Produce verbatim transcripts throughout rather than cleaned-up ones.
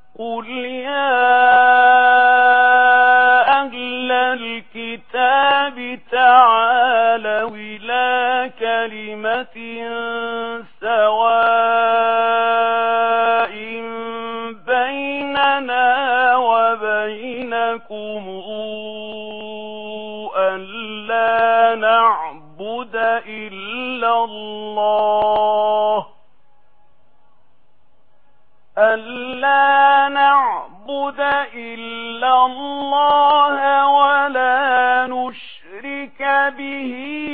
قل يا أهل الكتاب تعالوا إلى كلمة سواء بيننا وبينكم ألا نعبد إلا الله ألا نعبد إلا الله ولا نشرك به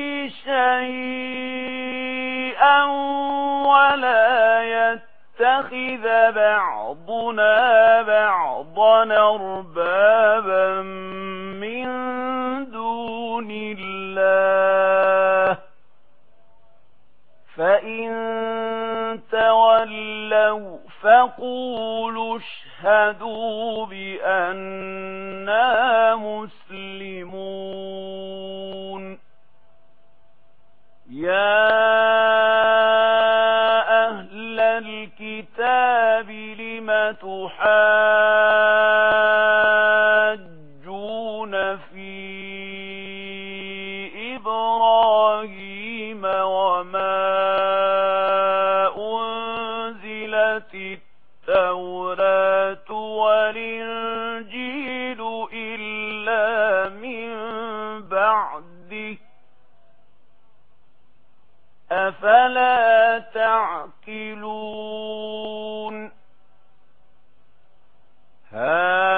شيئا ولا يتخذ بعضنا بعضا أربابا من دون الله فإن تولوا فقولوا اشهدوا بأننا مسلمون يا أهل الكتاب لم تحاجون في إبراهيم وما التوراة والإنجيل إلا من بعده أفلا تعقلون ها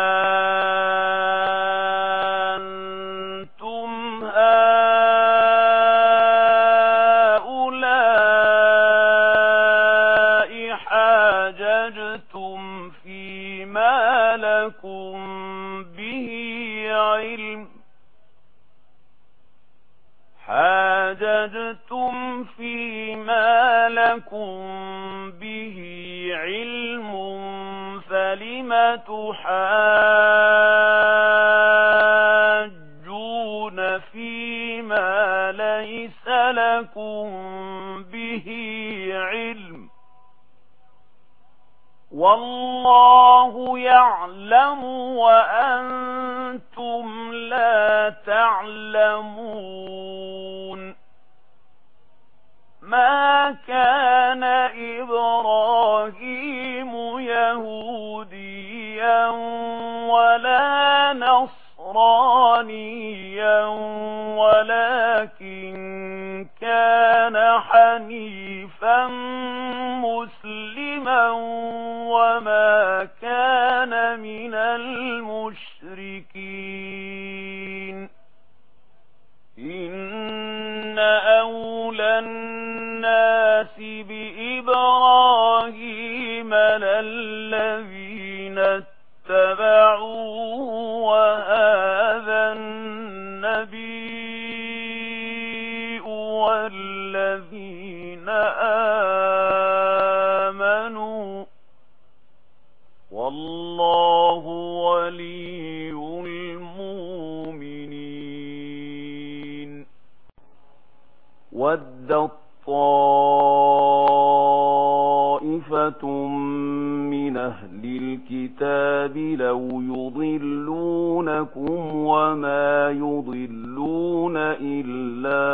أنتم هؤلاء حاججتم فيما لكم به علم حاججتم فيما لكم به علم فلم تحاجون فيما ليس لكم به علم والله يعلم وأنتم لا تعلمون ما كان إبراهيم يهوديا ولا نصرانيا ولكن كان حنيفا مسلما وما كان من المشركين إن أولى الناس بإبراهيم للذين اتبعوه وهذا النبي والذين آمنوا والله ولي المؤمنين ودت طائفة من أهل الكتاب لو يضلونكم وما يضلون إلا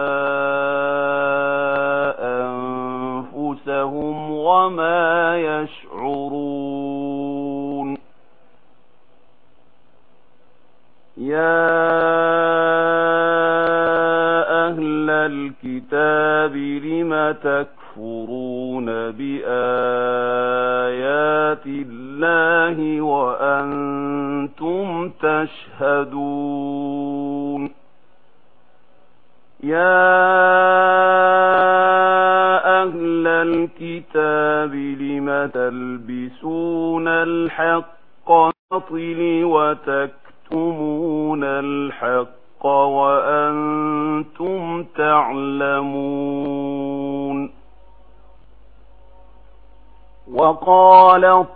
أنفسهم وما يشعرون يا أهل الكتاب لم تكفرون بآيات الله وأنتم تشهدون يا أهل الكتاب لم تلبسون الحق باطل وتكتمون الحق وأنتم تعلمون وقالت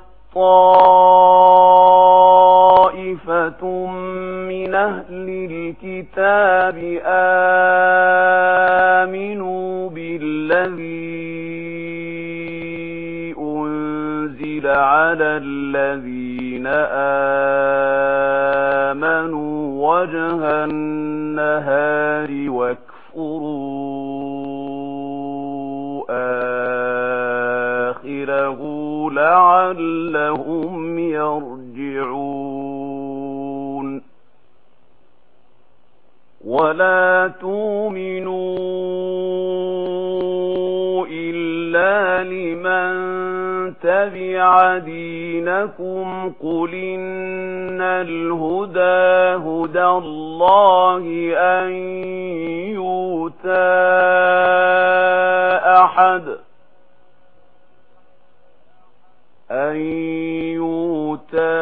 طائفة من أهل الكتاب آمنوا بالذي أنزل على الذين الذين آمنوا وجه النهار واكفروا آخره لعلهم يرجعون ولا تؤمنوا إلا لمن تبع دينكم قل إن الهدى هدى الله أن يؤتى أحد أن يؤتى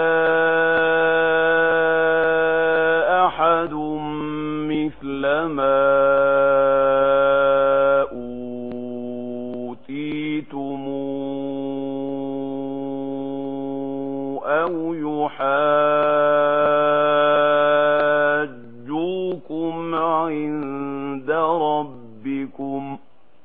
أحد مثل ما أوتيتم أو يحاجوكم عند ربكم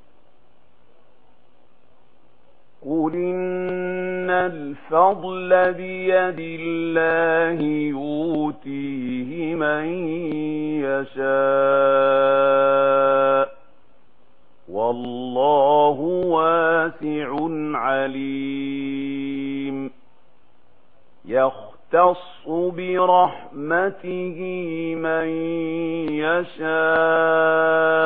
قل إن الفضل بيد الله يؤتيه من يشاء والله واسع عليم يختص برحمته من يشاء